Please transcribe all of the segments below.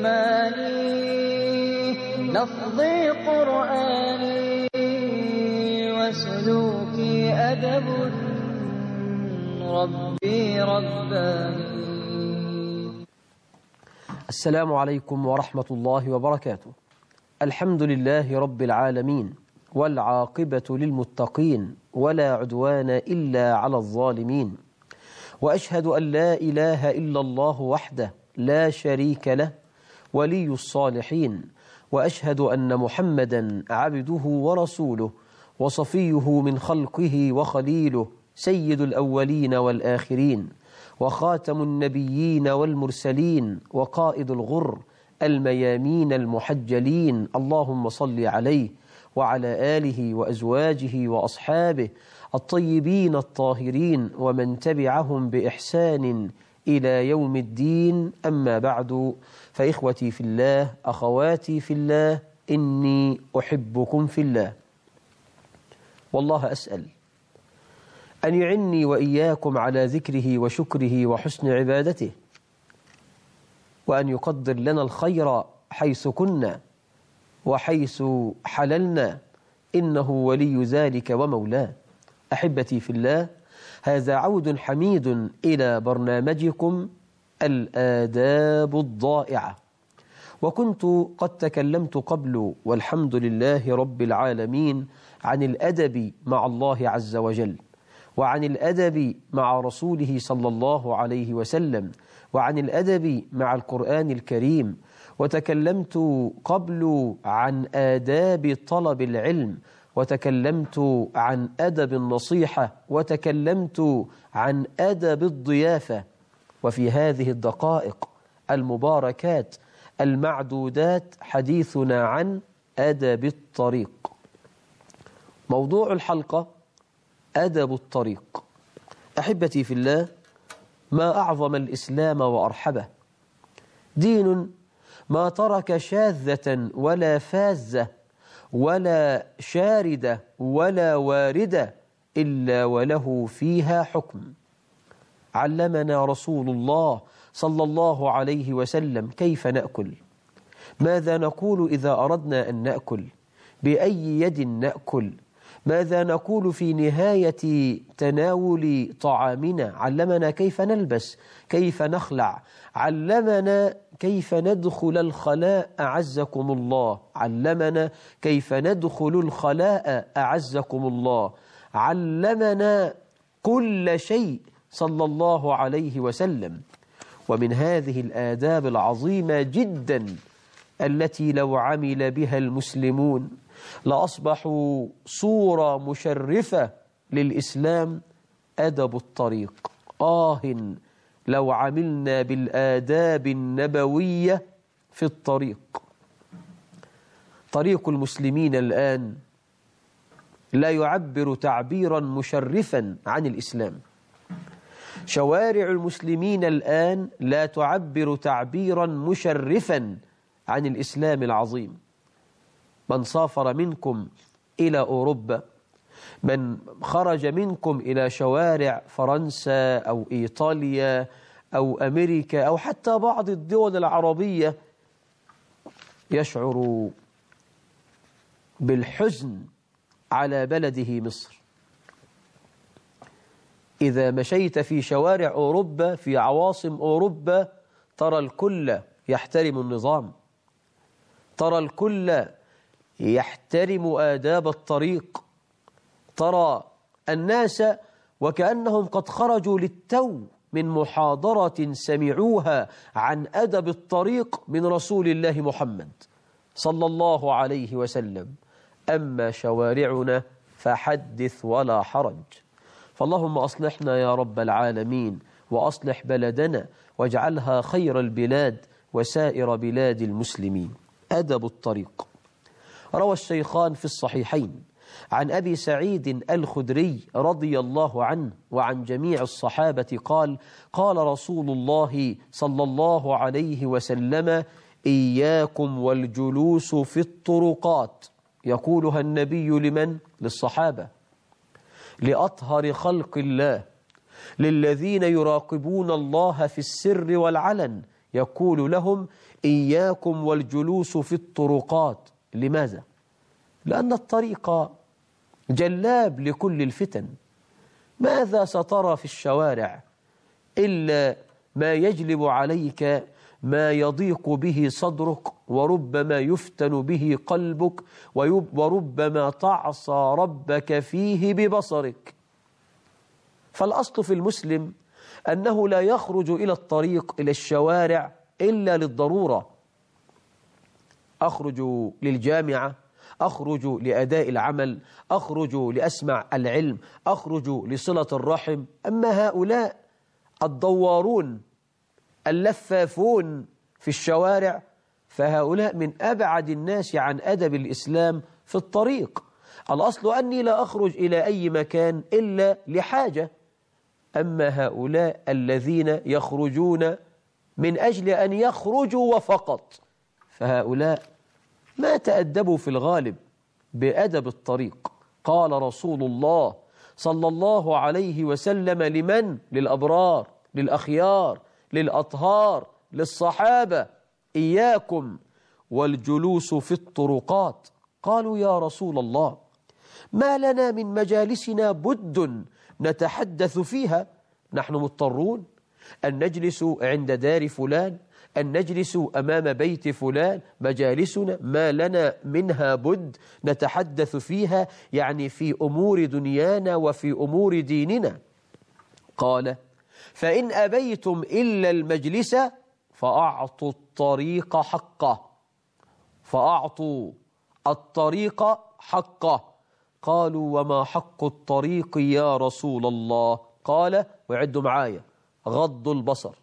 إيماني لفظي قرآني وسلوكي أدب ربي رباني. السلام عليكم ورحمة الله وبركاته. الحمد لله رب العالمين، والعاقبة للمتقين، ولا عدوان إلا على الظالمين، وأشهد أن لا إله إلا الله وحده لا شريك له ولي الصالحين، وأشهد أن محمدا عبده ورسوله وصفيه من خلقه وخليله، سيد الأولين والآخرين، وخاتم النبيين والمرسلين، وقائد الغر الميامين المحجلين. اللهم صل عليه وعلى آله وأزواجه وأصحابه الطيبين الطاهرين، ومن تبعهم بإحسان إلى يوم الدين. أما بعد، فإخوتي في الله، أخواتي في الله، إني أحبكم في الله، والله أسأل أن يعني وإياكم على ذكره وشكره وحسن عبادته، وأن يقدر لنا الخير حيث كنا وحيث حللنا، إنه ولي ذلك ومولاه. أحبتي في الله، هذا عود حميد إلى برنامجكم الآداب الضائعة. وكنت قد تكلمت قبل والحمد لله رب العالمين عن الأدب مع الله عز وجل، وعن الأدب مع رسوله صلى الله عليه وسلم، وعن الأدب مع القرآن الكريم. وتكلمت قبل عن آداب طلب العلم، وتكلمت عن أدب النصيحة، وتكلمت عن أدب الضيافة. وفي هذه الدقائق المباركات المعدودات حديثنا عن أدب الطريق. موضوع الحلقة أدب الطريق. أحبتي في الله، ما أعظم الإسلام وأرحبه، دين ما ترك شاذة ولا فاذة ولا شاردة ولا واردة إلا وله فيها حكم. علمنا رسول الله صلى الله عليه وسلم كيف نأكل، ماذا نقول إذا أردنا أن نأكل، بأي يد نأكل، ماذا نقول في نهاية تناول طعامنا، علمنا كيف نلبس، كيف نخلع، علمنا كيف ندخل الخلاء أعزكم الله، علمنا كيف ندخل الخلاء أعزكم الله، علمنا كل شيء صلى الله عليه وسلم. ومن هذه الآداب العظيمة جدا التي لو عمل بها المسلمون لأصبحوا صورة مشرفة للإسلام، أدب الطريق. لو عملنا بالآداب النبوية في الطريق. طريق المسلمين الآن لا يعبر تعبيرا مشرفا عن الإسلام. شوارع المسلمين الآن لا تعبر تعبيرا مشرفا عن الإسلام العظيم. من سافر منكم إلى أوروبا، من خرج منكم إلى شوارع فرنسا أو إيطاليا أو أمريكا أو حتى بعض الدول العربية، يشعر بالحزن على بلده مصر. إذا مشيت في شوارع أوروبا، في عواصم أوروبا، ترى الكل يحترم النظام، ترى الكل يحترم آداب الطريق، ترى الناس وكأنهم قد خرجوا للتو من محاضرة سمعوها عن أدب الطريق من رسول الله محمد صلى الله عليه وسلم. أما شوارعنا فحدث ولا حرج. فاللهم أصلحنا يا رب العالمين، وأصلح بلدنا واجعلها خير البلاد وسائر بلاد المسلمين. أدب الطريق. روى الشيخان في الصحيحين عن أبي سعيد الخدري رضي الله عنه وعن جميع الصحابة قال: قال رسول الله صلى الله عليه وسلم: إياكم والجلوس في الطرقات. يقولها النبي لمن؟ للصحابة، لأطهر خلق الله، للذين يراقبون الله في السر والعلن، يقول لهم إياكم والجلوس في الطرقات. لماذا؟ لأن الطريق جلاب لكل الفتن. ماذا سترى في الشوارع إلا ما يجلب عليك ما يضيق به صدرك، وربما يفتن به قلبك، وربما تعصى ربك فيه ببصرك. فالأصل في المسلم أنه لا يخرج إلى الطريق إلى الشوارع إلا للضرورة. أخرج للجامعة، أخرج لأداء العمل، أخرج لأسمع العلم، أخرج لصلة الرحم. أما هؤلاء الدوارون اللفافون في الشوارع فهؤلاء من أبعد الناس عن أدب الإسلام في الطريق. الأصل أني لا أخرج إلى أي مكان إلا لحاجة. أما هؤلاء الذين يخرجون من أجل أن يخرجوا وفقط فهؤلاء ما تأدبوا في الغالب بأدب الطريق. قال رسول الله صلى الله عليه وسلم لمن؟ للأبرار، للأخيار، للأطهار، للصحابة: إياكم والجلوس في الطرقات. قالوا يا رسول الله ما لنا من مجالسنا بد نتحدث فيها، نحن مضطرون أن نجلس عند دار فلان، أن نجلس أمام بيت فلان، مجالسنا ما لنا منها بد نتحدث فيها، يعني في أمور دنيانا وفي أمور ديننا. قال فإن أبيتم إلا المجلس فأعطوا الطريق حقه. فأعطوا الطريق حقه. قالوا وما حق الطريق يا رسول الله؟ قال وعدوا معايا: غض البصر،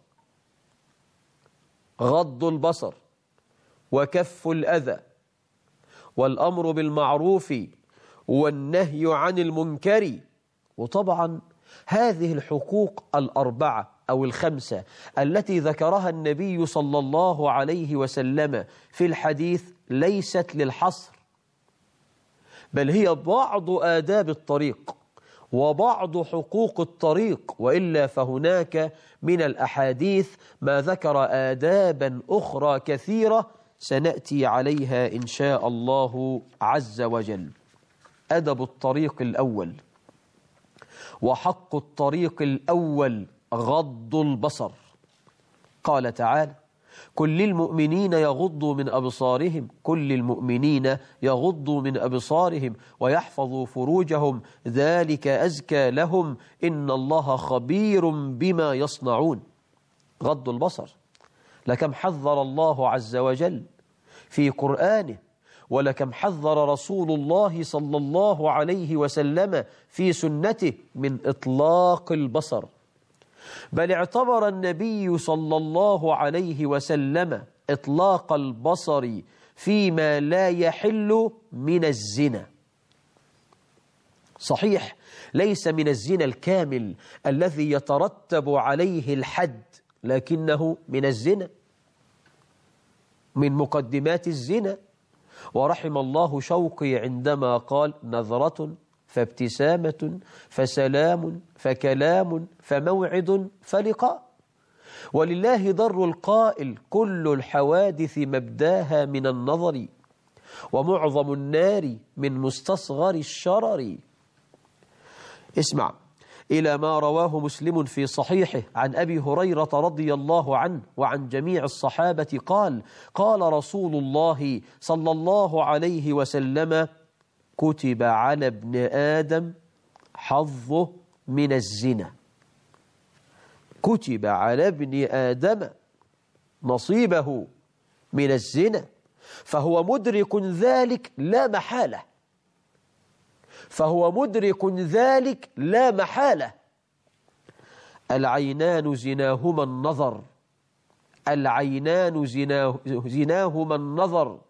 غض البصر، وكف الأذى، والأمر بالمعروف، والنهي عن المنكر. وطبعا هذه الحقوق الأربعة أو الخمسة التي ذكرها النبي صلى الله عليه وسلم في الحديث ليست للحصر، بل هي بعض آداب الطريق وبعض حقوق الطريق، وإلا فهناك من الأحاديث ما ذكر آدابا أخرى كثيرة سنأتي عليها إن شاء الله عز وجل. أدب الطريق الأول وحق الطريق الأول غض البصر. قال تعالى: كل المؤمنين يغضوا من أبصارهم، كل المؤمنين يغضوا من أبصارهم ويحفظوا فروجهم ذلك أزكى لهم إن الله خبير بما يصنعون. غض البصر، لكم حذر الله عز وجل في قرآنه، ولكم حذر رسول الله صلى الله عليه وسلم في سنته من إطلاق البصر. بل اعتبر النبي صلى الله عليه وسلم إطلاق البصر فيما لا يحل من الزنا. صحيح ليس من الزنا الكامل الذي يترتب عليه الحد، لكنه من الزنا، من مقدمات الزنا. ورحم الله شوقي عندما قال: نظرة فابتسامة فسلام فكلام فموعد فلقاء. ولله ضر القائل: كل الحوادث مبداها من النظر، ومعظم النار من مستصغر الشرر. اسمع إلى ما رواه مسلم في صحيحه عن أبي هريرة رضي الله عنه وعن جميع الصحابة قال: قال رسول الله صلى الله عليه وسلم: كتب على ابن آدم حظه من الزنا. كتب على ابن آدم نصيبه من الزنا، فهو مدرك ذلك لا محالة، فهو مدرك ذلك لا محالة. العينان زناهما النظر، العينان زناهما النظر،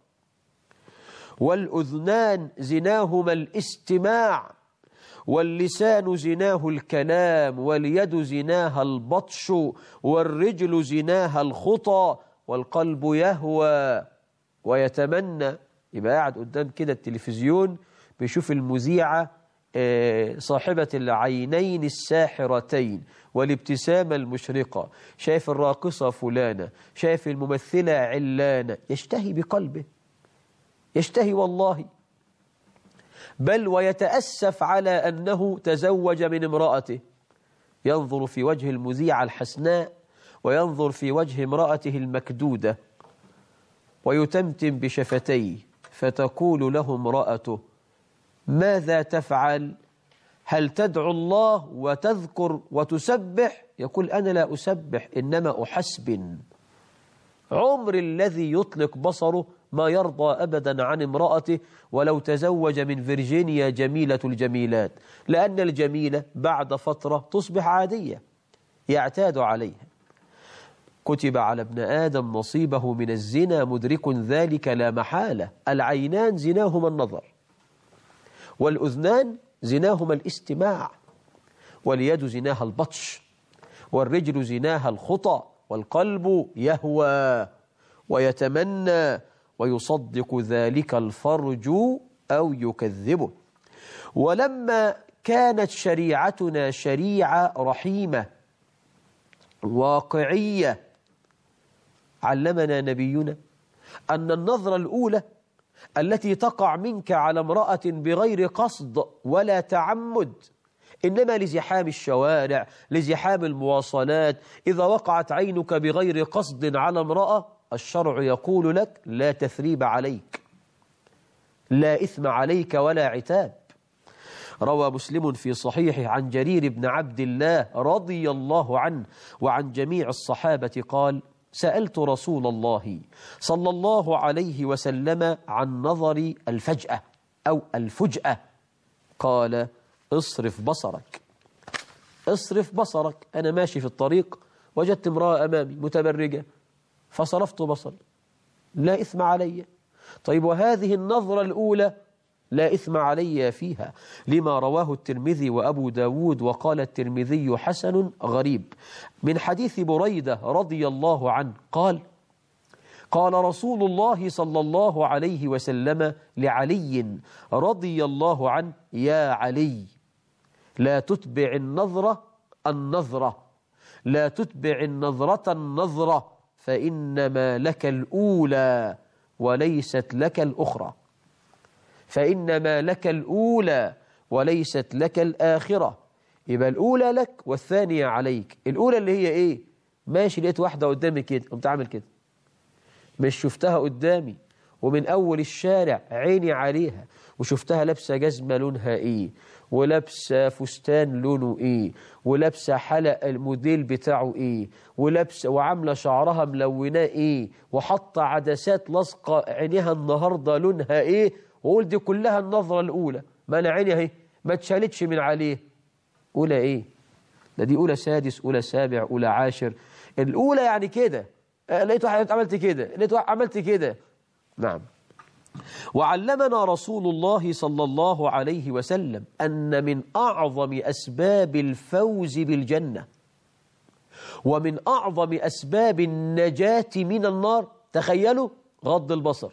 والأذنان زناهما الاستماع، واللسان زناه الكلام، واليد زناها البطش، والرجل زناها الخطى، والقلب يهوى ويتمنى. يبقى قاعد قدام كده التلفزيون بيشوف المذيعة صاحبة العينين الساحرتين والابتسامة المشرقة، شايف الراقصة فلانة، شايف الممثلة علانة، يشتهي بقلبه، يشتهي والله، بل ويتأسف على أنه تزوج من امرأته، ينظر في وجه المذيعة الحسناء وينظر في وجه امرأته المكدودة ويتمتم بشفتيه، فتقول له امرأته: ماذا تفعل؟ هل تدعو الله وتذكر وتسبح؟ يقول: أنا لا أسبح، إنما أحسبن. عمر الذي يطلق بصره ما يرضى أبدا عن امرأته ولو تزوج من فيرجينيا جميلة الجميلات، لأن الجميلة بعد فترة تصبح عادية يعتاد عليها. كتب على ابن آدم نصيبه من الزنا، مدرك ذلك لا محالة. العينان زناهما النظر، والأذنان زناهما الاستماع، واليد زناها البطش، والرجل زناها الخطى، والقلب يهوى ويتمنى ويصدق ذلك الفرج أو يكذبه. ولما كانت شريعتنا شريعة رحيمة واقعية، علمنا نبينا أن النظرة الأولى التي تقع منك على امرأة بغير قصد ولا تعمد، إنما لزحام الشوارع، لزحام المواصلات، إذا وقعت عينك بغير قصد على امرأة، الشرع يقول لك: لا تثريب عليك، لا إثم عليك ولا عتاب. روى مسلم في صحيحه عن جرير بن عبد الله رضي الله عنه وعن جميع الصحابة قال: سألت رسول الله صلى الله عليه وسلم عن نظر الفجأة أو الفجأة، قال: اصرف بصرك، اصرف بصرك. أنا ماشي في الطريق وجدت امرأة أمامي متبرجة فصرفت بصري، لا إثم علي. طيب، وهذه النظرة الأولى لا إثم علي فيها، لما رواه الترمذي وأبو داود، وقال الترمذي: حسن غريب، من حديث بريدة رضي الله عنه قال: قال رسول الله صلى الله عليه وسلم لعلي رضي الله عنه: يا علي، لا تتبع النظرة النظرة، لا تتبع النظرة النظرة، فإنما لك الأولى وليست لك الأخرى، فإنما لك الأولى وليست لك الآخرة. يبقى الأولى لك والثانية عليك. الأولى اللي هي إيه؟ ماشي، لقيت واحدة قدامي كده، قمت عامل كده، مش شفتها قدامي ومن أول الشارع عيني عليها، وشفتها لابسة جزمة لونها إيه، ولابسة فستان لونه إيه، ولابسة حلق الموديل بتاعه إيه، ولابسة وعاملة شعرها ملوناه إيه، وحط عدسات لاصقة عينيها النهاردة لونها إيه، وقول دي كلها النظرة الأولى. ما أنا عيني أهي ما اتشالتش من عليه. أولى إيه؟ ده دي أولى سادس، أولى سابع، أولى عاشر. الأولى يعني كده، لقيت واحد عملت كده، لقيت واحد عملت كده. نعم. وعلمنا رسول الله صلى الله عليه وسلم أن من أعظم أسباب الفوز بالجنة ومن أعظم أسباب النجاة من النار، تخيلوا، غض البصر.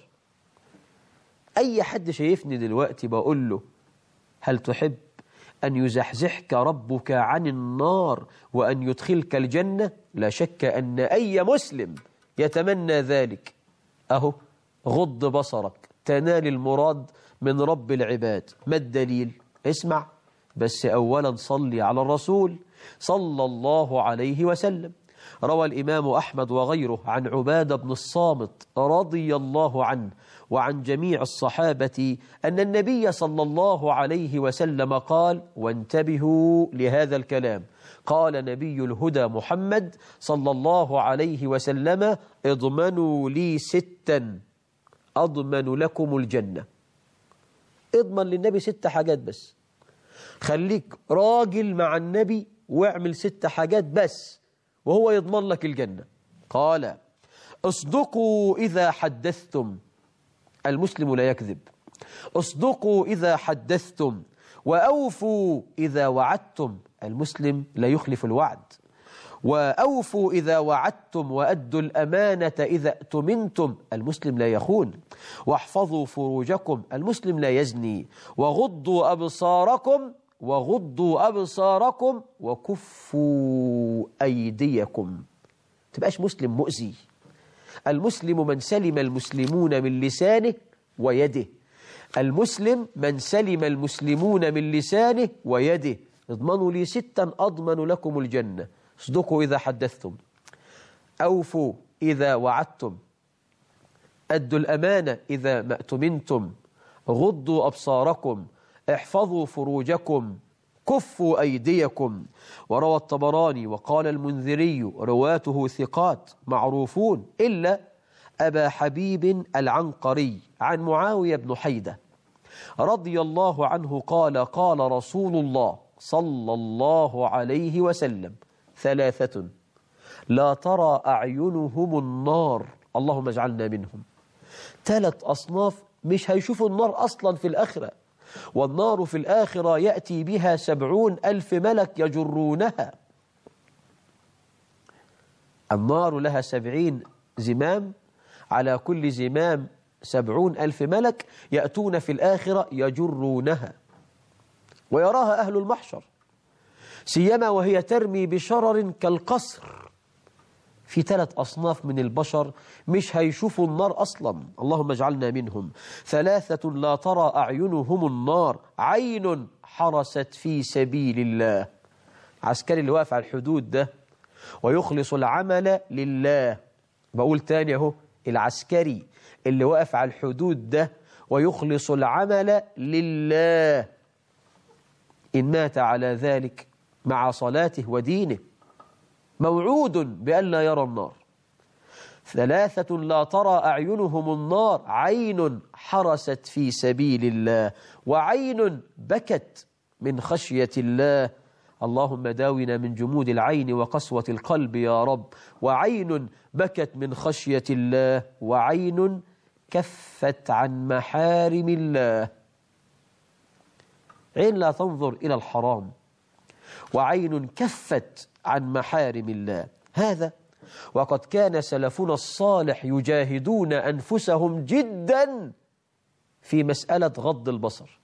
أي حد شايفني دلوقتي بقول له: هل تحب أن يزحزحك ربك عن النار وأن يدخلك الجنة؟ لا شك أن أي مسلم يتمنى ذلك. أهو غض بصرك تنال المراد من رب العباد. ما الدليل؟ اسمع بس، أولا صلي على الرسول صلى الله عليه وسلم. روى الإمام أحمد وغيره عن عبادة بن الصامت رضي الله عنه وعن جميع الصحابة أن النبي صلى الله عليه وسلم قال، وانتبهوا لهذا الكلام، قال نبي الهدى محمد صلى الله عليه وسلم: اضمنوا لي 6 أضمن لكم الجنة. اضمن للنبي 6 حاجات بس، خليك راجل مع النبي واعمل 6 حاجات بس وهو يضمن لك الجنة. قال: اصدقوا إذا حدثتم، المسلم لا يكذب، اصدقوا إذا حدثتم، وأوفوا إذا وعدتم، المسلم لا يخلف الوعد، وأوفوا إذا وعدتم وأدوا الأمانة إذا اؤتمنتم، المسلم لا يخون. واحفظوا فروجكم، المسلم لا يزني. وغضوا أبصاركم وكفوا أيديكم. تبقاش مسلم مؤذي. المسلم من سلم المسلمون من لسانه ويده. المسلم من سلم المسلمون من لسانه ويده. اضمنوا لي 6 أضمن لكم الجنة. اصدقوا إذا حدثتم، أوفوا إذا وعدتم، أدوا الأمانة إذا ما اؤتمنتم، غضوا أبصاركم، احفظوا فروجكم، كفوا أيديكم. وروى الطبراني وقال المنذري رواته ثقات معروفون إلا أبا حبيب العنقري عن معاوية بن حيدة رضي الله عنه قال قال رسول الله صلى الله عليه وسلم: 3 لا ترى أعينهم النار، اللهم اجعلنا منهم. 3 أصناف مش هيشوفوا النار أصلا في الآخرة، والنار في الآخرة يأتي بها 70,000 ملك يجرونها. النار لها 70 زمام، على كل زمام 70,000 ملك يأتون في الآخرة يجرونها، ويراها أهل المحشر، سيما وهي ترمي بشرر كالقصر. في 3 أصناف من البشر مش هيشوفوا النار أصلا، اللهم اجعلنا منهم. 3 لا ترى أعينهم النار: عين حرست في سبيل الله. عسكري اللي واقف على الحدود ده ويخلص العمل لله. بقول تاني اهو، العسكري اللي واقف على الحدود ده ويخلص العمل لله، إن مات على ذلك مع صلاته ودينه موعود بأن لا يرى النار. 3 لا ترى أعينهم النار: عين حرست في سبيل الله، وعين بكت من خشية الله. اللهم داونا من جمود العين وقسوة القلب يا رب. وعين بكت من خشية الله، وعين كفت عن محارم الله. عين لا تنظر إلى الحرام، وعين كفت عن محارم الله. هذا وقد كان سلفنا الصالح يجاهدون أنفسهم جدا في مسألة غض البصر.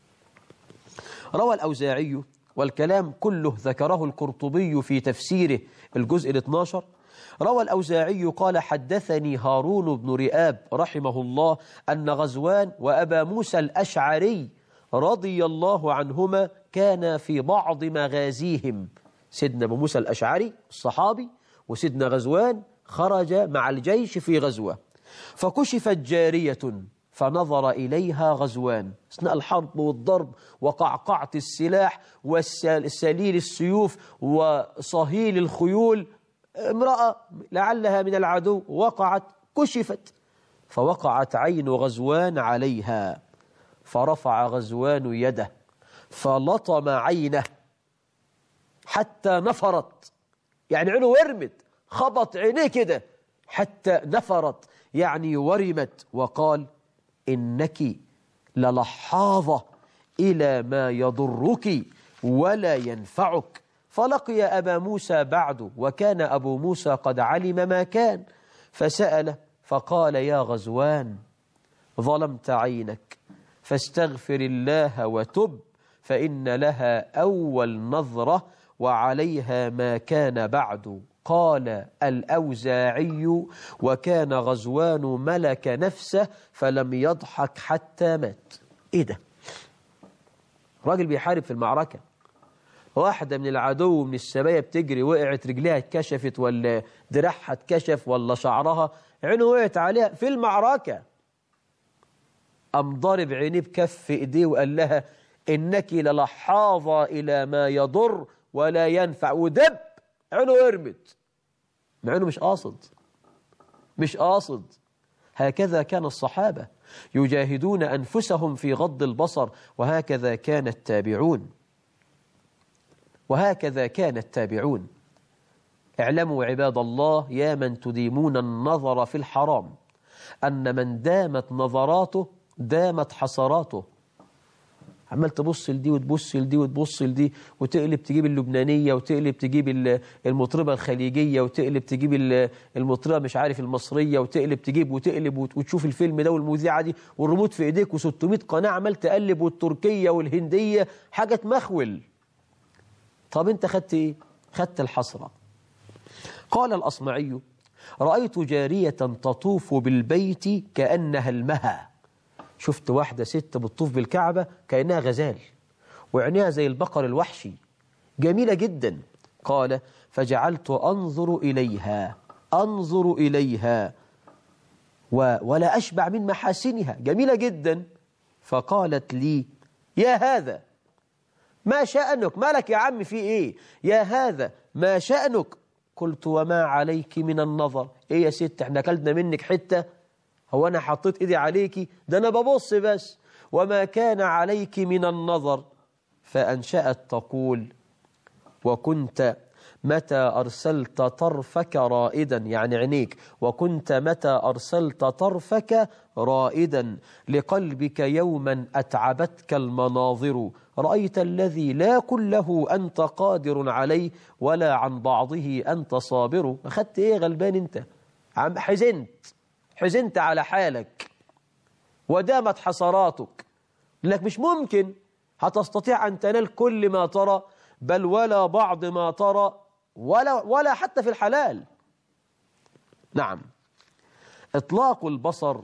روى الأوزاعي، والكلام كله ذكره القرطبي في تفسيره الجزء 12، روى الأوزاعي قال: حدثني هارون بن رئاب رحمه الله أن غزوان وأبا موسى الأشعري رضي الله عنهما كان في بعض مغازيهم. سيدنا أبو موسى الأشعري الصحابي وسيدنا غزوان خرج مع الجيش في غزوة، فكشفت جارية فنظر إليها غزوان أثناء الحرب والضرب وقعقعة السلاح والسليل السيوف وصهيل الخيول. امرأة لعلها من العدو وقعت، كشفت، فوقعت عين غزوان عليها، فرفع غزوان يده فلطم عينه حتى نفرت، يعني عينه ورمت، خبط عينيه كده حتى نفرت، يعني ورمت، وقال: إنك للحاظة إلى ما يضرك ولا ينفعك. فلقي أبا موسى بعد، وكان أبو موسى قد علم ما كان، فسأله فقال: يا غزوان، ظلمت عينك، فاستغفر الله وتب، فإن لها أول نظرة وعليها ما كان بعد. قال الأوزاعي: وكان غزوان ملك نفسه فلم يضحك حتى مات. إيه ده؟ راجل بيحارب في المعركة، واحدة من العدو من السبايا بتجري، وقعت رجليها اتكشفت ولا دراعها اتكشف ولا شعرها، عينه وقعت عليها في المعركة، قام ضارب عينيه بكف ايديه وقال لها: إنك للحاظة إلى ما يضر ولا ينفع، ودب عينه ورمت، مع انه مش قاصد. هكذا كان الصحابة يجاهدون أنفسهم في غض البصر، وهكذا كان التابعون. اعلموا عباد الله يا من تديمون النظر في الحرام أن من دامت نظراته دامت حسراته. عمال تبص لدي وتبص لدي وتبص لدي، وتقلب تجيب اللبنانية، وتقلب تجيب المطربة الخليجية، وتقلب تجيب المطربة مش عارف المصرية، وتقلب تجيب وتقلب وتشوف الفيلم ده والمذيعة دي والريموت في ايديك و600 قناة عمال تقلب، والتركية والهندية، حاجة تمخول. طب انت خدت ايه؟ خدت الحسرة. قال الأصمعي: رأيت جارية تطوف بالبيت كأنها المها. شفت واحدة ست بتطوف بالكعبة كأنها غزال، وعينيها زي البقر الوحشي، جميلة جدا. قال: فجعلت أنظر إليها ولا أشبع من محاسنها، جميلة جدا. فقالت لي: يا هذا ما شأنك؟ مالك يا عم في إيه؟ يا هذا ما شأنك؟ قلت: وما عليك من النظر؟ إيه يا ست، احنا كلنا منك حتة؟ هو أنا حطيت إيدي عليكي؟ ده أنا ببص بس. وما كان عليك من النظر؟ فأنشأت تقول: وكنت متى أرسلت طرفك رائدا، يعني عينيك، وكنت متى أرسلت طرفك رائدا لقلبك يوما أتعبتك المناظر، رأيت الذي لا كله أنت قادر عليه ولا عن بعضه أنت صابر. أخدت إيه غلبان أنت؟ حزنت على حالك ودامت حسراتك، لك مش ممكن هتستطيع أن تنال كل ما ترى، بل ولا بعض ما ترى، ولا حتى في الحلال. نعم، إطلاق البصر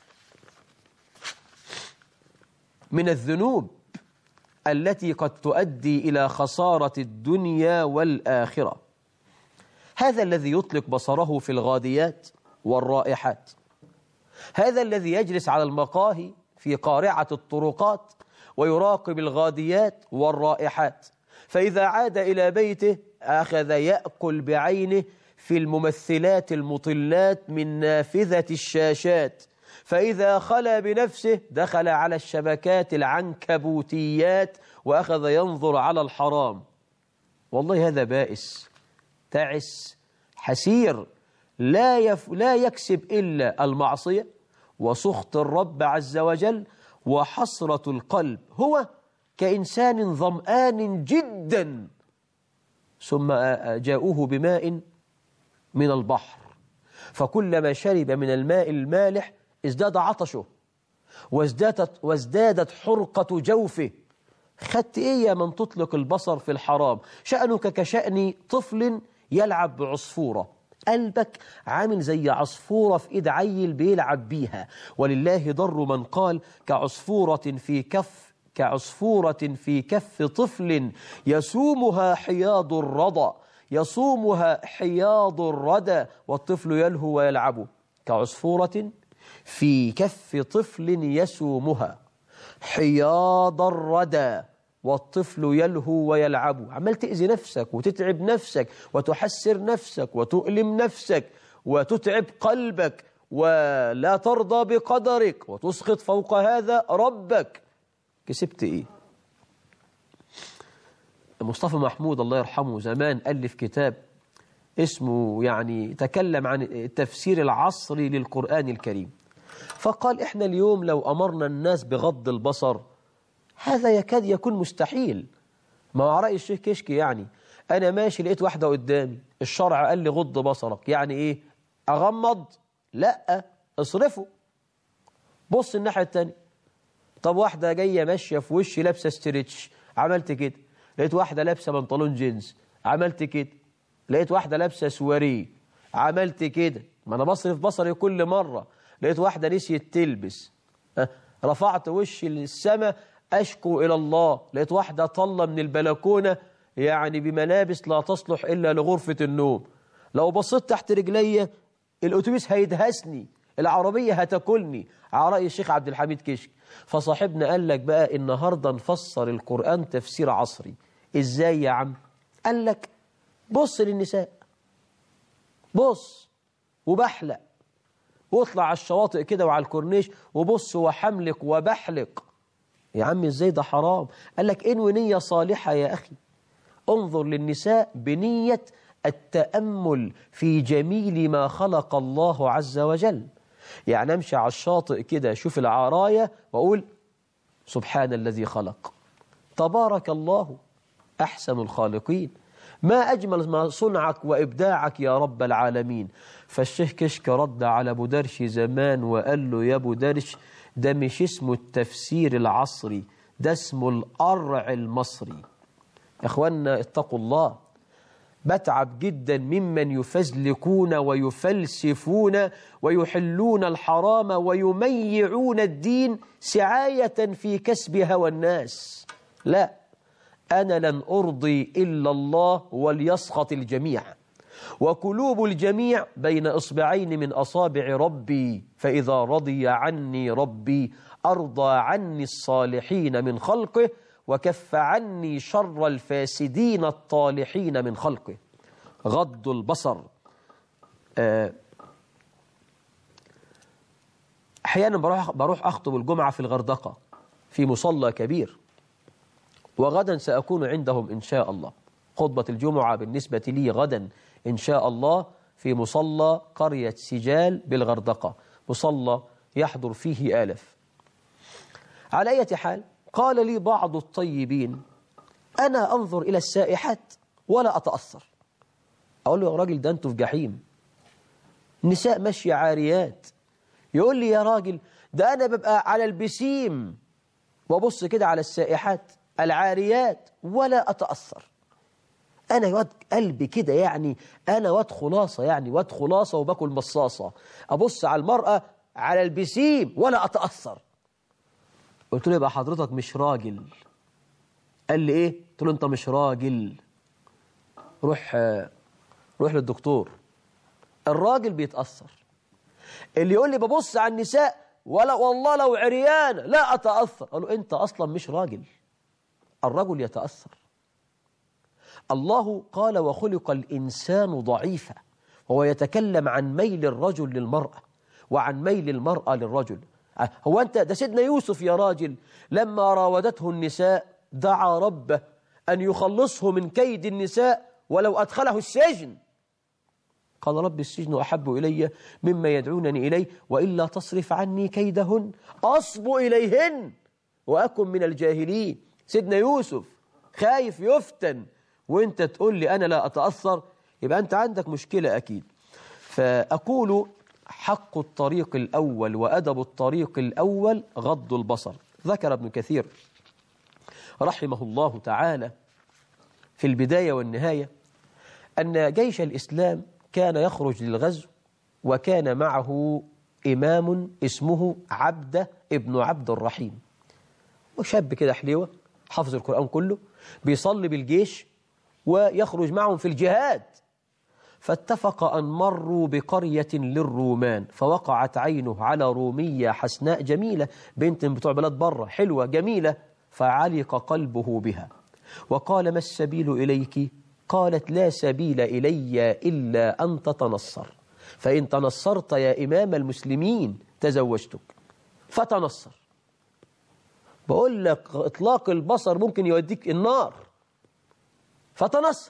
من الذنوب التي قد تؤدي إلى خسارة الدنيا والآخرة. هذا الذي يطلق بصره في الغاديات والرائحات، هذا الذي يجلس على المقاهي في قارعة الطرقات ويراقب الغاديات والرائحات، فإذا عاد إلى بيته أخذ يأكل بعينه في الممثلات المطلات من نافذة الشاشات، فإذا خلى بنفسه دخل على الشبكات العنكبوتيات وأخذ ينظر على الحرام. والله هذا بائس تعس حسير، لا يكسب إلا المعصية وسخط الرب عز وجل وحسرة القلب. هو كإنسان ظمآن جدا ثم جاءوه بماء من البحر، فكلما شرب من الماء المالح ازداد عطشه وازدادت حرقة جوفه. خدت إيه يا من تطلق البصر في الحرام؟ شأنك كشأن طفل يلعب بعصفورة، قلبك عامل زي عصفورة في إيد عيل بيلعب بيها. ولله ضر من قال: كعصفورة في كف طفل يسومها حياض الردى والطفل يلهو ويلعب. كعصفورة في كف طفل يسومها حياض الردى والطفل يلهو ويلعب. عمال تأذي نفسك وتتعب نفسك وتحسر نفسك وتؤلم نفسك وتتعب قلبك ولا ترضى بقدرك وتسخط فوق هذا ربك. كسبت إيه؟ مصطفى محمود الله يرحمه زمان ألف كتاب اسمه يعني تكلم عن التفسير العصري للقرآن الكريم، فقال: إحنا اليوم لو أمرنا الناس بغض البصر هذا يكاد يكون مستحيل. ما هو رأي الشيخ كشكي، يعني أنا ماشي لقيت واحدة قدامي، الشرع قال لي غض بصرك، يعني إيه؟ أغمض؟ لا، اصرفه، بص الناحية التانية. طب واحدة جاية ماشية في وشي لابسة ستريتش، عملت كده. لقيت واحدة لابسة بنطلون جينز، عملت كده. لقيت واحدة لابسة سواري، عملت كده. ما أنا بصرف بصري كل مرة. لقيت واحدة نسيت تلبس، رفعت وشي للسماء أشكو إلى الله. لقيت واحدة طلة من البلكونة يعني بملابس لا تصلح إلا لغرفة النوم. لو بصيت تحت رجلي الأتوبيس هيدهسني، العربية هتاكلني، على رأي الشيخ عبد الحميد كشك. فصاحبنا قال لك بقى النهاردة نفسر القرآن تفسير عصري. إزاي يا عم؟ قال لك بص للنساء، بص وبحلق، واطلع على الشواطئ كده وعلى الكورنيش وبص وحملق وبحلق. يا عم ازاي ده حرام؟ قال لك انوي نية صالحة يا أخي، انظر للنساء بنية التأمل في جميل ما خلق الله عز وجل. يعني امشي على الشاطئ كده اشوف العراية واقول سبحان الذي خلق، تبارك الله أحسن الخالقين، ما أجمل ما صنعك وإبداعك يا رب العالمين. فالشيخ كشك رد على أبو درش زمان وقال له: يا أبو درش، ده مش اسمه التفسير العصري، ده اسمه القرع المصري. يا أخوانا اتقوا الله. بتعب جدا ممن يفزلكون ويفلسفون ويحلون الحرام ويميعون الدين سعاية في كسب هوى الناس. لا، أنا لن أرضي إلا الله وليسخط الجميع، وقلوب الجميع بين إصبعين من أصابع ربي، فإذا رضي عني ربي أرضى عني الصالحين من خلقه وكف عني شر الفاسدين الطالحين من خلقه. غض البصر. أحيانا بروح أخطب الجمعة في الغردقة في مصلى كبير، وغدا سأكون عندهم إن شاء الله. خطبة الجمعة بالنسبة لي غدا إن شاء الله في مصلى قرية سجال بالغردقة، مصلى يحضر فيه آلاف. على أي حال، قال لي بعض الطيبين: أنا أنظر إلى السائحات ولا أتأثر. أقول له: يا راجل، ده أنتوا في جحيم، نساء ماشية عاريات. يقول لي: يا راجل، ده أنا ببقى على البسيم وبص كده على السائحات العاريات ولا أتأثر. أنا واد قلبي كده، يعني أنا واد خلاصة، يعني واد خلاصة وباكل مصاصة، أبص على المرأة على البسيم ولا أتأثر. قلت له: يبقى حضرتك مش راجل. قال لي: إيه؟ قلت له: أنت مش راجل، روح للدكتور. الراجل بيتأثر. اللي يقول لي ببص على النساء ولا والله لو عريان لا أتأثر، قال له: أنت أصلا مش راجل. الرجل يتأثر. الله قال: وخلق الإنسان ضعيفا، وهو يتكلم عن ميل الرجل للمرأة وعن ميل المرأة للرجل. هو أنت ده سيدنا يوسف يا راجل لما راودته النساء دعا ربه أن يخلصه من كيد النساء ولو أدخله السجن. قال: رب السجن أحب إلي مما يدعونني إليه وإلا تصرف عني كيدهن أصب إليهن وأكن من الجاهلين. سيدنا يوسف خايف يفتن وانت تقول لي أنا لا أتأثر، يبقى أنت عندك مشكلة أكيد. فأقول: حق الطريق الأول وأدب الطريق الأول غض البصر. ذكر ابن كثير رحمه الله تعالى في البداية والنهاية أن جيش الإسلام كان يخرج للغزو، وكان معه إمام اسمه عبدة ابن عبد الرحيم، وشاب كده حليوة حافظ القرآن كله، بيصلي بالجيش ويخرج معهم في الجهاد. فاتفق أن مروا بقرية للرومان، فوقعت عينه على رومية حسناء جميلة، بنت بتوع بلاد بره حلوة جميلة، فعلق قلبه بها وقال: ما السبيل إليك؟ قالت: لا سبيل إلي إلا أن تتنصر، فإن تنصرت يا إمام المسلمين تزوجتك. فتنصر. بقول لك إطلاق البصر ممكن يوديك النار. فتنصر،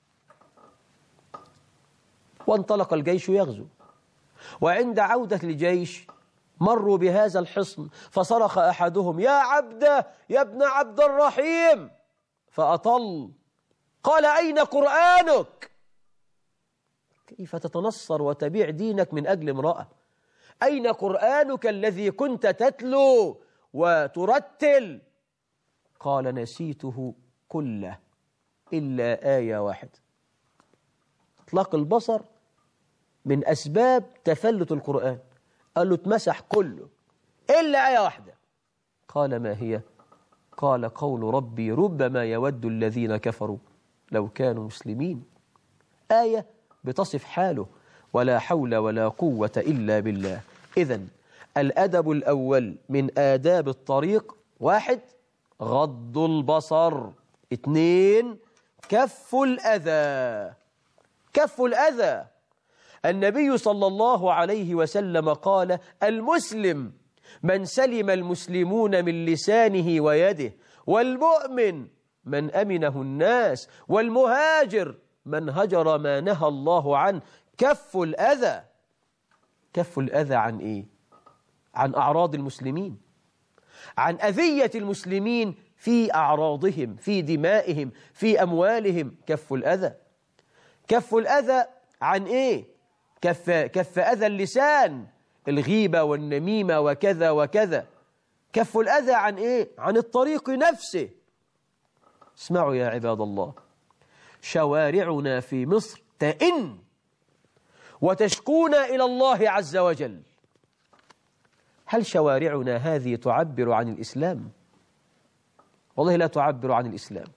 وانطلق الجيش يغزو. وعند عودة الجيش مروا بهذا الحصن، فصرخ أحدهم: يا عبدة يا ابن عبد الرحيم، فأطل. قال: أين قرآنك؟ كيف تتنصر وتبيع دينك من أجل امرأة؟ أين قرآنك الذي كنت تتلو وترتل؟ قال: نسيته كله إلا آية واحدة. إطلاق البصر من أسباب تفلت القرآن. قال له: اتمسح كله إلا آية واحدة. قال: ما هي؟ قال: قول ربي: ربما يود الذين كفروا لو كانوا مسلمين. آية بتصف حاله: ولا حول ولا قوة إلا بالله. إذن الأدب الأول من آداب الطريق: 1. غض البصر. 2. كف الأذى. كف الأذى. النبي صلى الله عليه وسلم قال: المسلم من سلم المسلمون من لسانه ويده، والمؤمن من أمنه الناس، والمهاجر من هجر ما نهى الله عنه. كف الأذى. كف الأذى عن إيه؟ عن أعراض المسلمين، عن أذية المسلمين في أعراضهم، في دمائهم، في أموالهم. كف الأذى. كف الأذى عن إيه؟ كف أذى اللسان، الغيبة والنميمة وكذا وكذا. كف الأذى عن إيه؟ عن الطريق نفسه. اسمعوا يا عباد الله، شوارعنا في مصر تئن وتشكونا إلى الله عز وجل. هل شوارعنا هذه تعبر عن الإسلام؟ والله لا تعبر عن الإسلام.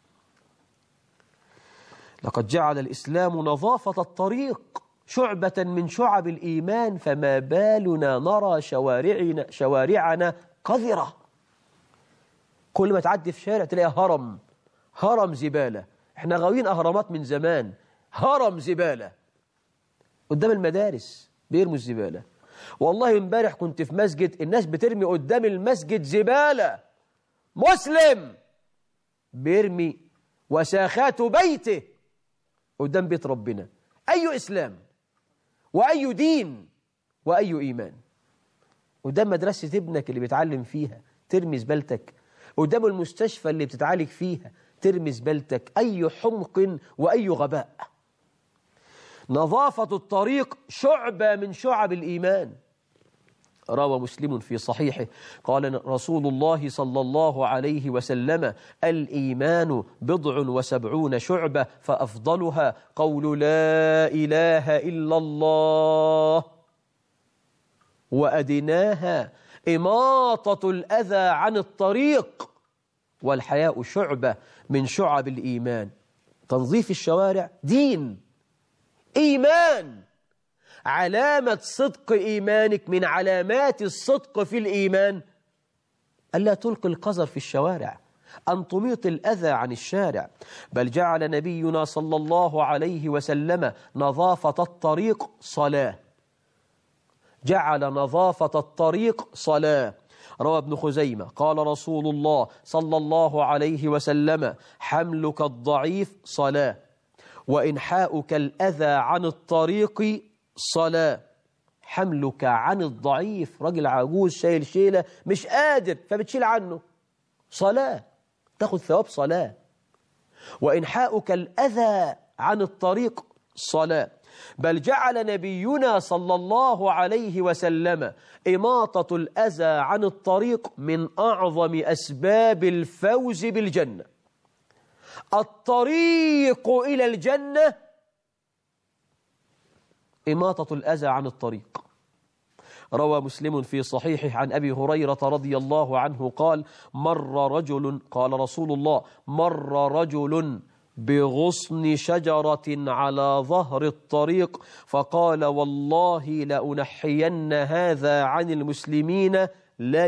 لقد جعل الإسلام نظافة الطريق شعبة من شعب الإيمان، فما بالنا نرى شوارعنا قذرة. كل ما تعدي في شارع تلاقي هرم زبالة. احنا غاويين أهرامات من زمان، هرم زبالة قدام المدارس بيرموا الزبالة. والله امبارح كنت في مسجد، الناس بترمي قدام المسجد زبالة. مسلم بيرمي وساخات بيته قدام بيت ربنا. أي إسلام وأي دين وأي إيمان؟ قدام مدرسة ابنك اللي بيتعلم فيها ترمي زبالتك، قدام المستشفى اللي بتتعالج فيها ترمي زبالتك. أي حمق وأي غباء. نظافة الطريق شعبة من شعب الإيمان. روى مسلم في صحيحه قال رسول الله صلى الله عليه وسلم: الإيمان 70 شعبة فأفضلها قول لا إله إلا الله، وأدناها إماطة الأذى عن الطريق، والحياء شعبة من شعب الإيمان. تنظيف الشوارع دين، إيمان. علامة صدق إيمانك، من علامات الصدق في الإيمان ألا تلقي القذر في الشوارع، أن تميط الأذى عن الشارع. بل جعل نبينا صلى الله عليه وسلم نظافة الطريق صلاة. جعل نظافة الطريق صلاة. روى ابن خزيمة قال رسول الله صلى الله عليه وسلم: حملك الضعيف صلاة، وإنحاؤك الأذى عن الطريق صلاة. حملك عن الضعيف، رجل عجوز شايل شيلة مش قادر فبتشيل عنه، صلاة، تاخذ ثواب صلاة. وإنحاؤك الأذى عن الطريق صلاة. بل جعل نبينا صلى الله عليه وسلم إماطة الأذى عن الطريق من أعظم أسباب الفوز بالجنة. الطريق إلى الجنة إماطة الأذى عن الطريق. روى مسلم في صحيحه عن أبي هريرة رضي الله عنه قال: قال رسول الله: مر رجل بغصن شجرة على ظهر الطريق فقال: والله لأنحين هذا عن المسلمين لا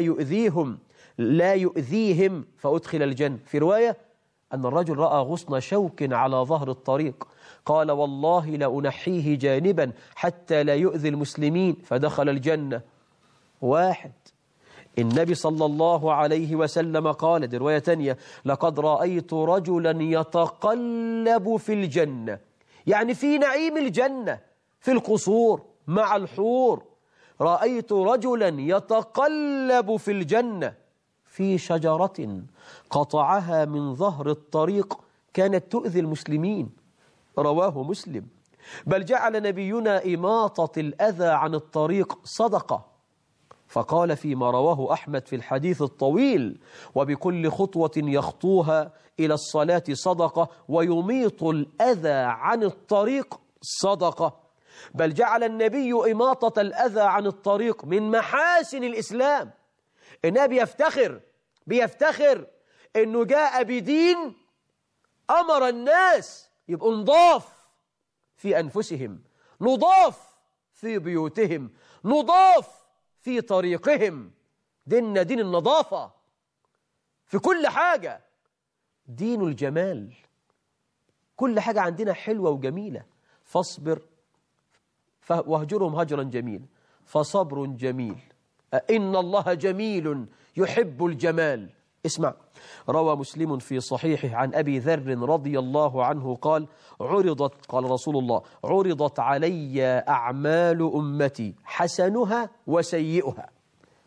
يؤذيهم فأدخل الجنة. في رواية أن الرجل رأى غصن شوك على ظهر الطريق، قال: والله لأنحيه جانبا حتى لا يؤذي المسلمين فدخل الجنة. واحد. النبي صلى الله عليه وسلم قال، دي رواية تانية: لقد رأيت رجلا يتقلب في الجنة، يعني في نعيم الجنة في القصور مع الحور. رأيت رجلا يتقلب في الجنة في شجرة قطعها من ظهر الطريق كانت تؤذي المسلمين. رواه مسلم. بل جعل نبينا إماطة الأذى عن الطريق صدقة، فقال فيما رواه أحمد في الحديث الطويل: وبكل خطوة يخطوها إلى الصلاة صدقة، ويميط الأذى عن الطريق صدقة. بل جعل النبي إماطة الأذى عن الطريق من محاسن الإسلام. النبي بيفتخر إنه جاء بدين أمر الناس يبقوا نضاف في أنفسهم، نضاف في بيوتهم، نضاف في طريقهم. ديننا دين النظافة في كل حاجة، دين الجمال. كل حاجة عندنا حلوة وجميلة. فاصبر واهجرهم هجرا جميلا فصبر جميل، إن الله جميل يحب الجمال. اسمع، روى مسلم في صحيحه عن أبي ذر رضي الله عنه قال: قال رسول الله: عرضت علي أعمال أمتي حسنها وسيئها،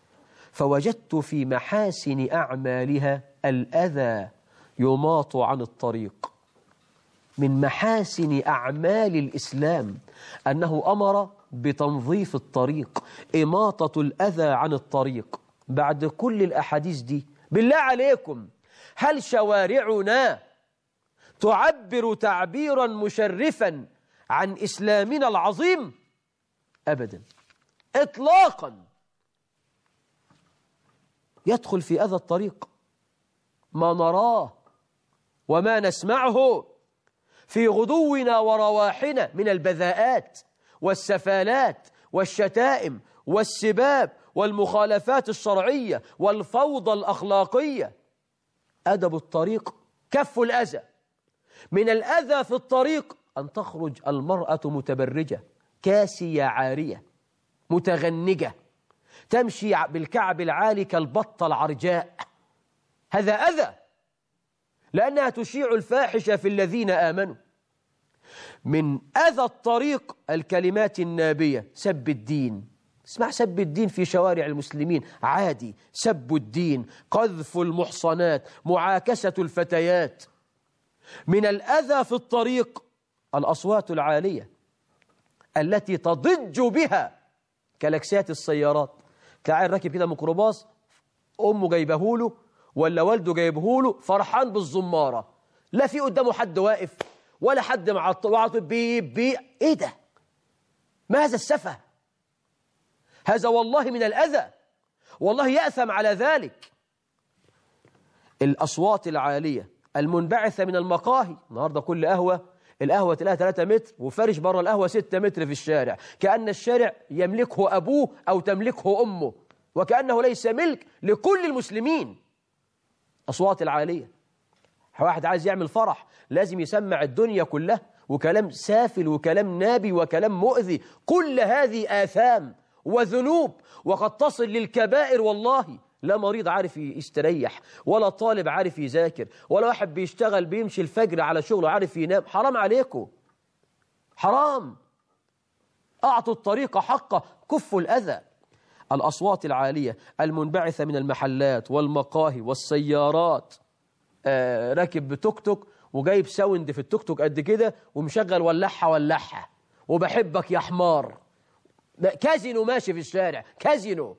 فوجدت في محاسن أعمالها الأذى يماط عن الطريق. من محاسن أعمال الإسلام أنه أمر بتنظيف الطريق، إماطة الأذى عن الطريق. بعد كل الأحاديث دي بالله عليكم، هل شوارعنا تعبر تعبيرا مشرفا عن إسلامنا العظيم؟ أبدا إطلاقا. يدخل في أذى الطريق ما نراه وما نسمعه في غدونا ورواحنا من البذاءات والسفالات والشتائم والسباب والمخالفات الشرعية والفوضى الأخلاقية. أدب الطريق كف الأذى. من الأذى في الطريق أن تخرج المرأة متبرجة كاسية عارية متغنجة، تمشي بالكعب العالي كالبطة العرجاء. هذا أذى، لأنها تشيع الفاحشة في الذين آمنوا. من أذى الطريق الكلمات النابية، سب الدين. اسمع، سب الدين في شوارع المسلمين عادي، سب الدين، قذف المحصنات، معاكسة الفتيات. من الأذى في الطريق الأصوات العالية التي تضج بها كلاكسات السيارات. تلاقي راكب كده ميكروباص، أمه جايبهوله ولا والده جايبهوله، فرحان بالزمارة، لا في قدامه حد واقف ولا حد معطل، بيب بيب. إيه ده؟ ما هذا السفه؟ هذا والله من الأذى، والله يأثم على ذلك. الأصوات العالية المنبعثة من المقاهي. النهاردة كل القهوة تلاقيها 3 متر وفرش بره القهوة 6 متر في الشارع، كأن الشارع يملكه أبوه أو تملكه أمه، وكأنه ليس ملك لكل المسلمين. أصوات العالية. واحد عايز يعمل فرح لازم يسمع الدنيا كلها، وكلام سافل وكلام نابي وكلام مؤذي. كل هذه آثام وذنوب، وقد تصل للكبائر. والله لا مريض عارف يستريح، ولا طالب عارف يذاكر، ولا واحد بيشتغل بيمشي الفجر على شغله عارف ينام. حرام عليكم، حرام. أعطوا الطريق حقه، كفوا الأذى. الأصوات العالية المنبعثة من المحلات والمقاهي والسيارات. راكب بتوك توك وجايب ساوند في التوك توك قد كده ومشغل ولحها وبحبك يا حمار. كازينو ماشي في الشارع، كازينو.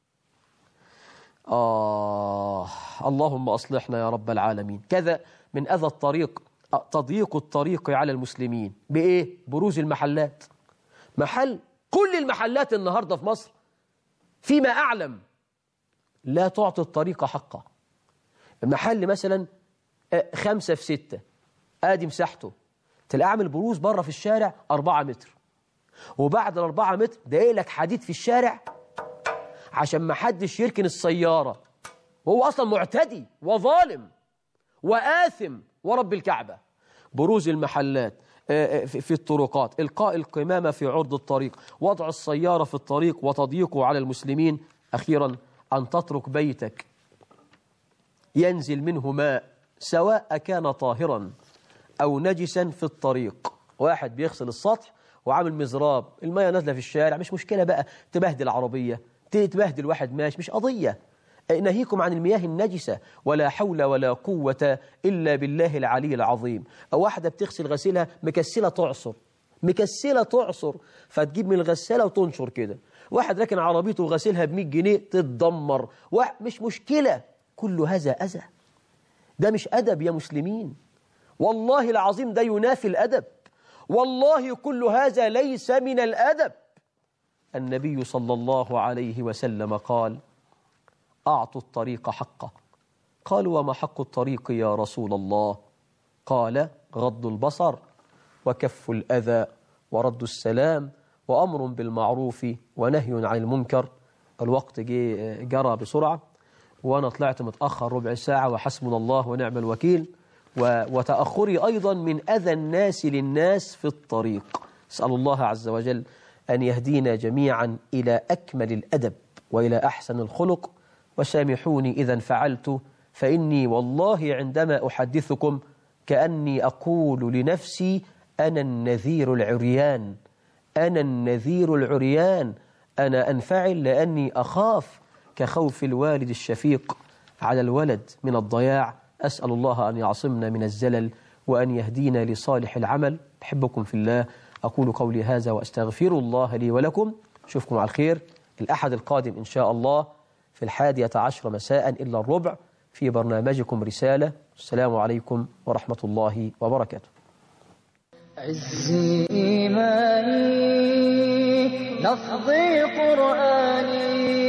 اللهم أصلحنا يا رب العالمين. كذا من أذى الطريق تضييق الطريق على المسلمين. بإيه؟ بروز المحلات. كل المحلات النهاردة في مصر فيما أعلم لا تعطي الطريق حقه. المحل مثلا 5 في 6 آدي مساحته، تلاقي عامل بروز بره في الشارع 4 متر، وبعد 4 متر دايق لك حديد في الشارع عشان ما حدش يركن السيارة، وهو أصلا معتدي وظالم وآثم ورب الكعبة. بروز المحلات في الطرقات، إلقاء القمامة في عرض الطريق، وضع السيارة في الطريق وتضييقه على المسلمين. أخيرا أن تترك بيتك ينزل منه ماء سواء كان طاهرا أو نجسا في الطريق. واحد بيغسل السطح وعامل مزراب، المية نازلة في الشارع، مش مشكلة بقى تبهدل عربية، تبهدل واحد ماشي، مش قضية. نهيكم عن المياه النجسة، ولا حول ولا قوة إلا بالله العلي العظيم. أو واحدة بتغسل غسيلها مكسلة تعصر فتجيب من الغسالة وتنشر كده. واحد راكن عربيته وغسيلها ب100 جنيه تتدمر، مش مشكلة. كل هذا أذى، ده مش أدب يا مسلمين، والله العظيم ده ينافي الأدب، والله كل هذا ليس من الأدب. النبي صلى الله عليه وسلم قال: أعطوا الطريق حقه. قالوا: وما حق الطريق يا رسول الله؟ قال: غض البصر وكف الأذى ورد السلام وأمر بالمعروف ونهي عن المنكر. الوقت جرى بسرعة وأنا طلعت متأخر ربع ساعة، وحسبنا الله ونعم الوكيل. وتأخري أيضا من أذى الناس للناس في الطريق. أسأل الله عز وجل أن يهدينا جميعا إلى أكمل الأدب وإلى أحسن الخلق. وسامحوني إذا فعلت، فإني والله عندما أحدثكم كأني أقول لنفسي: أنا النذير العريان، أنا النذير العريان. أنا أنفعل لأني أخاف كخوف الوالد الشفيق على الولد من الضياع. أسأل الله أن يعصمنا من الزلل وأن يهدينا لصالح العمل. بحبكم في الله، أقول قولي هذا وأستغفر الله لي ولكم. أشوفكم على الخير الأحد القادم إن شاء الله في 11 مساء إلا الربع في برنامجكم رسالة. السلام عليكم ورحمة الله وبركاته. عزي إيماني لفظي قرآني